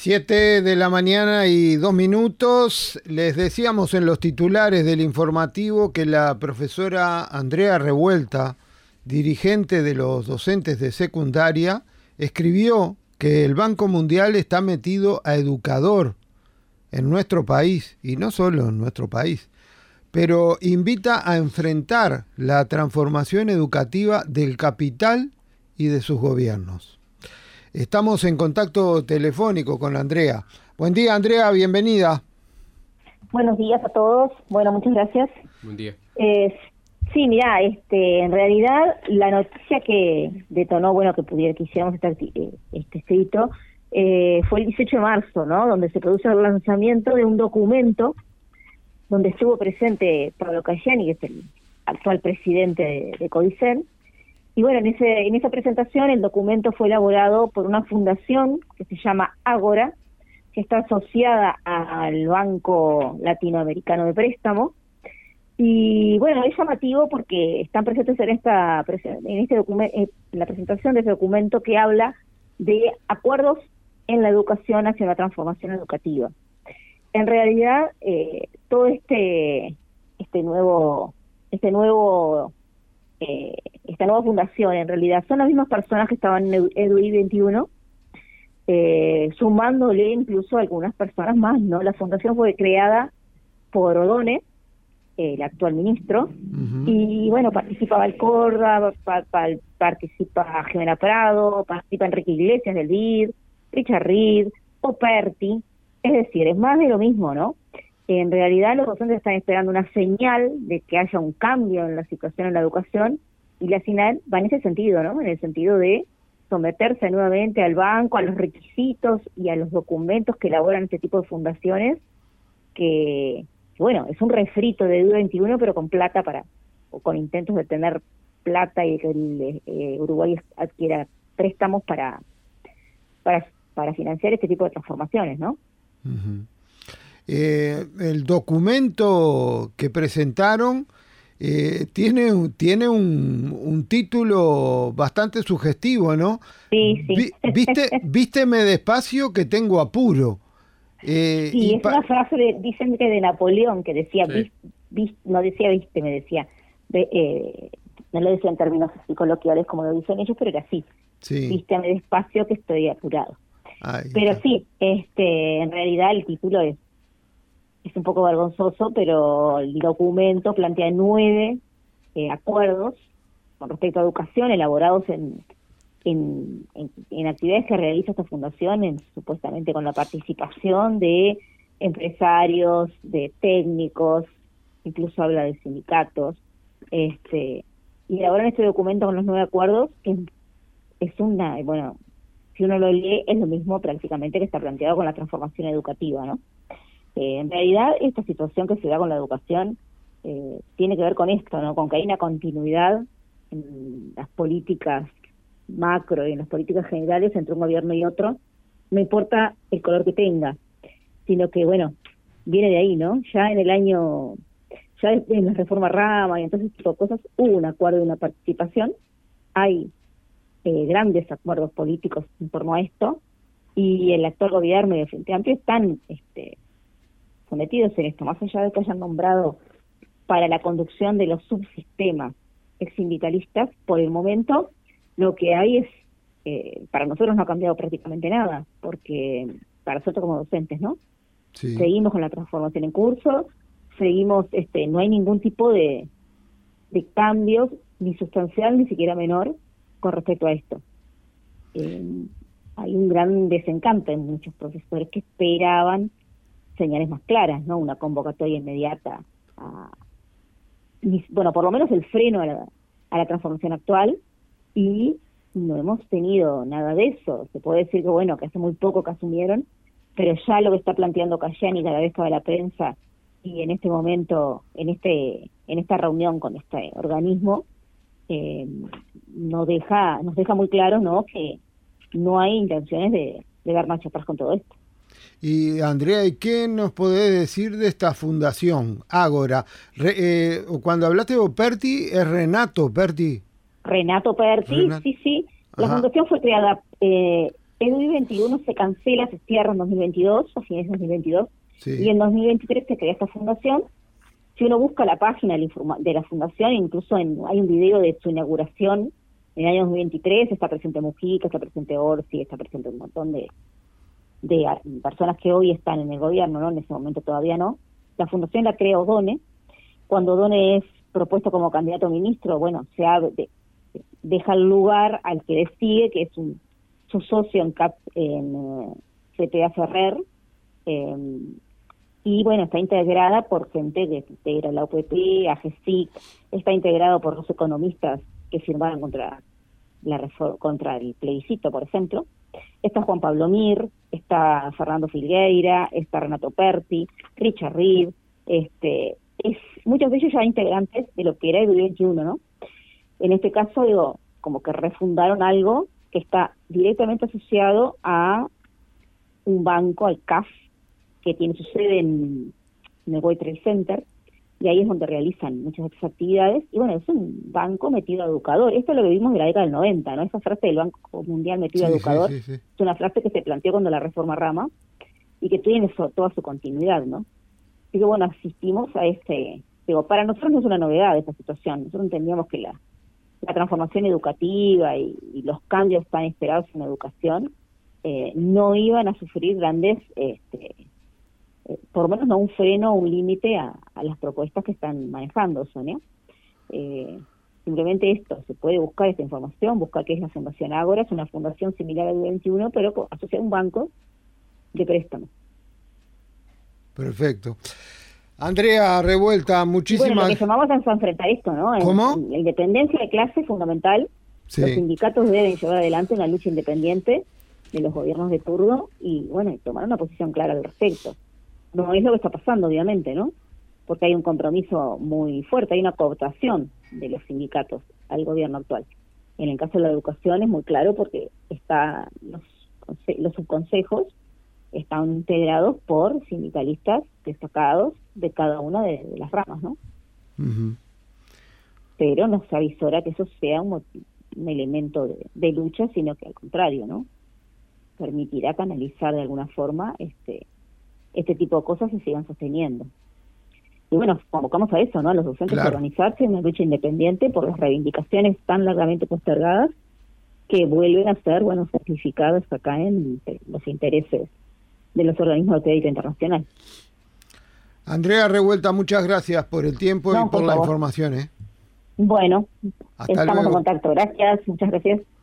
7:02 a.m. Les decíamos en los titulares del informativo que la profesora Andrea Revuelta, dirigente de los docentes de secundaria, escribió que el Banco Mundial está metido a educador en nuestro país, y no solo en nuestro país, pero invita a enfrentar la transformación educativa del capital y de sus gobiernos. Estamos en contacto telefónico con Andrea. Buen día, Andrea, bienvenida. Buenos días a todos. Bueno, muchas gracias. Buen día. Sí, mirá, en realidad la noticia que detonó, que hiciéramos este escrito, fue el 18 de marzo, ¿no? Donde se produce el lanzamiento de un documento donde estuvo presente Pablo Cayani, que es el actual presidente de Codicen. Y bueno, en esa presentación el documento fue elaborado por una fundación que se llama Ágora, que está asociada al Banco Latinoamericano de Préstamo. Y bueno, es llamativo porque están presentes en la presentación de ese documento que habla de acuerdos en la educación hacia una transformación educativa. En realidad, todo esta nueva fundación en realidad son las mismas personas que estaban en EDUI 21, sumándole incluso algunas personas más, ¿no? La fundación fue creada por Odone, el actual ministro, y bueno, participa Valcorda, participa Jimena Prado, participa Enrique Iglesias del BID, Richard Reed, Operti, es decir, es más de lo mismo, ¿no? En realidad los docentes están esperando una señal de que haya un cambio en la situación en la educación, y la señal va en ese sentido, ¿no? En el sentido de someterse nuevamente al banco, a los requisitos y a los documentos que elaboran este tipo de fundaciones, que bueno, es un refrito de EDUI 21, pero con plata o con intentos de tener plata y que el Uruguay adquiera préstamos para financiar este tipo de transformaciones, ¿no? Uh-huh. El documento que presentaron tiene un título bastante sugestivo, ¿no? Sí. Vísteme despacio que tengo apuro. Sí, es una frase dicen que de Napoleón, que decía, sí. No decía vísteme, decía, no lo decía en términos así coloquiales como lo dicen ellos, pero era así, sí. Vísteme despacio que estoy apurado. Pero sí, en realidad el título es un poco vergonzoso, pero el documento plantea 9 acuerdos con respecto a educación elaborados en actividades que realiza esta fundación, supuestamente con la participación de empresarios, de técnicos, incluso habla de sindicatos, y elaboran este documento con los 9 acuerdos, que es si uno lo lee, es lo mismo prácticamente que está planteado con la transformación educativa, ¿no? En realidad, esta situación que se da con la educación tiene que ver con esto, ¿no? Con que hay una continuidad en las políticas macro y en las políticas generales entre un gobierno y otro, no importa el color que tenga, sino que, bueno, viene de ahí, ¿no? Ya en la reforma Rama y entonces tipo de cosas, hubo un acuerdo de una participación, hay grandes acuerdos políticos en torno a esto, y el actual gobierno y el Frente Amplio están sometidos en esto, más allá de que hayan nombrado para la conducción de los subsistemas ex-sindicalistas, por el momento lo que hay es, para nosotros no ha cambiado prácticamente nada, porque para nosotros como docentes, ¿no? Sí. Seguimos con la transformación en curso, seguimos, no hay ningún tipo de cambios, ni sustancial, ni siquiera menor, con respecto a esto. Hay un gran desencanto en muchos profesores que esperaban señales más claras, ¿no? Una convocatoria inmediata por lo menos el freno a la transformación actual, y no hemos tenido nada de eso. Se puede decir que hace muy poco que asumieron, pero ya lo que está planteando Cayani cada vez que va a la prensa, y en este momento, en esta reunión con este organismo, nos deja muy claro, ¿no?, que no hay intenciones de dar marcha atrás con todo esto. Y Andrea, ¿y qué nos podés decir de esta fundación, Ágora? Cuando hablaste de Operti, es Renato Operti. Renato Operti, sí. La fundación fue creada el 2021 se cancela, se cierra en 2022, a fines de 2022, Sí. y en 2023 se crea esta fundación. Si uno busca la página de la fundación, incluso hay un video de su inauguración en el año 2023, está presente Mujica, está presente Orsi, está presente un montón de personas que hoy están en el gobierno, ¿no? En ese momento todavía no. La fundación la crea O'Donnell. Cuando O'Donnell es propuesto como candidato a ministro, bueno, deja el lugar al que le sigue, que es su socio en CPA Ferrer, y bueno, está integrada por gente que integra la UPP, AGESIC, está integrado por los economistas que firmaron contra el plebiscito, por ejemplo. Está Juan Pablo Mir, está Fernando Filgueira, está Renato Perti, Richard Reed, muchos de ellos ya integrantes de lo que era el 21, ¿no? En este caso, digo, como que refundaron algo que está directamente asociado a un banco, al CAF, que tiene su sede en el World Trade Center, y ahí es donde realizan muchas de estas actividades, y bueno, es un banco metido a educador. Esto es lo que vimos de la década del 90, ¿no? Esa frase del Banco Mundial metido a educador, sí. es una frase que se planteó cuando la reforma Rama, y que tiene toda su continuidad, ¿no? Así que bueno, asistimos a para nosotros no es una novedad esta situación. Nosotros entendíamos que la transformación educativa y los cambios tan esperados en la educación no iban a sufrir grandes, por lo menos no un freno o un límite a las propuestas que están manejando, Sonia. Simplemente esto, se puede buscar esta información, buscar qué es la Fundación Ágora, es una fundación similar al 21, pero asociada a un banco de préstamo. Perfecto. Andrea Revuelta, muchísimas... Bueno, lo que llamamos a enfrentar esto, ¿no? ¿Cómo? La independencia de clase es fundamental. Sí. Los sindicatos deben llevar adelante una lucha independiente de los gobiernos de turno y, bueno, tomar una posición clara al respecto. No es lo que está pasando, obviamente, ¿no? Porque hay un compromiso muy fuerte, hay una cooptación de los sindicatos al gobierno actual. En el caso de la educación es muy claro porque los subconsejos están integrados por sindicalistas destacados de cada una de las ramas, ¿no? Uh-huh. Pero no se avisora que eso sea un elemento de lucha, sino que al contrario, ¿no? Permitirá canalizar de alguna forma este tipo de cosas se sigan sosteniendo. Y bueno, convocamos a eso, ¿no? A los docentes a organizarse en una lucha independiente por las reivindicaciones tan largamente postergadas que vuelven a ser, bueno, certificadas acá en los intereses de los organismos de crédito internacional. Andrea Revuelta, muchas gracias por el tiempo y por la información. Bueno, Hasta estamos luego. en contacto. Gracias, muchas gracias.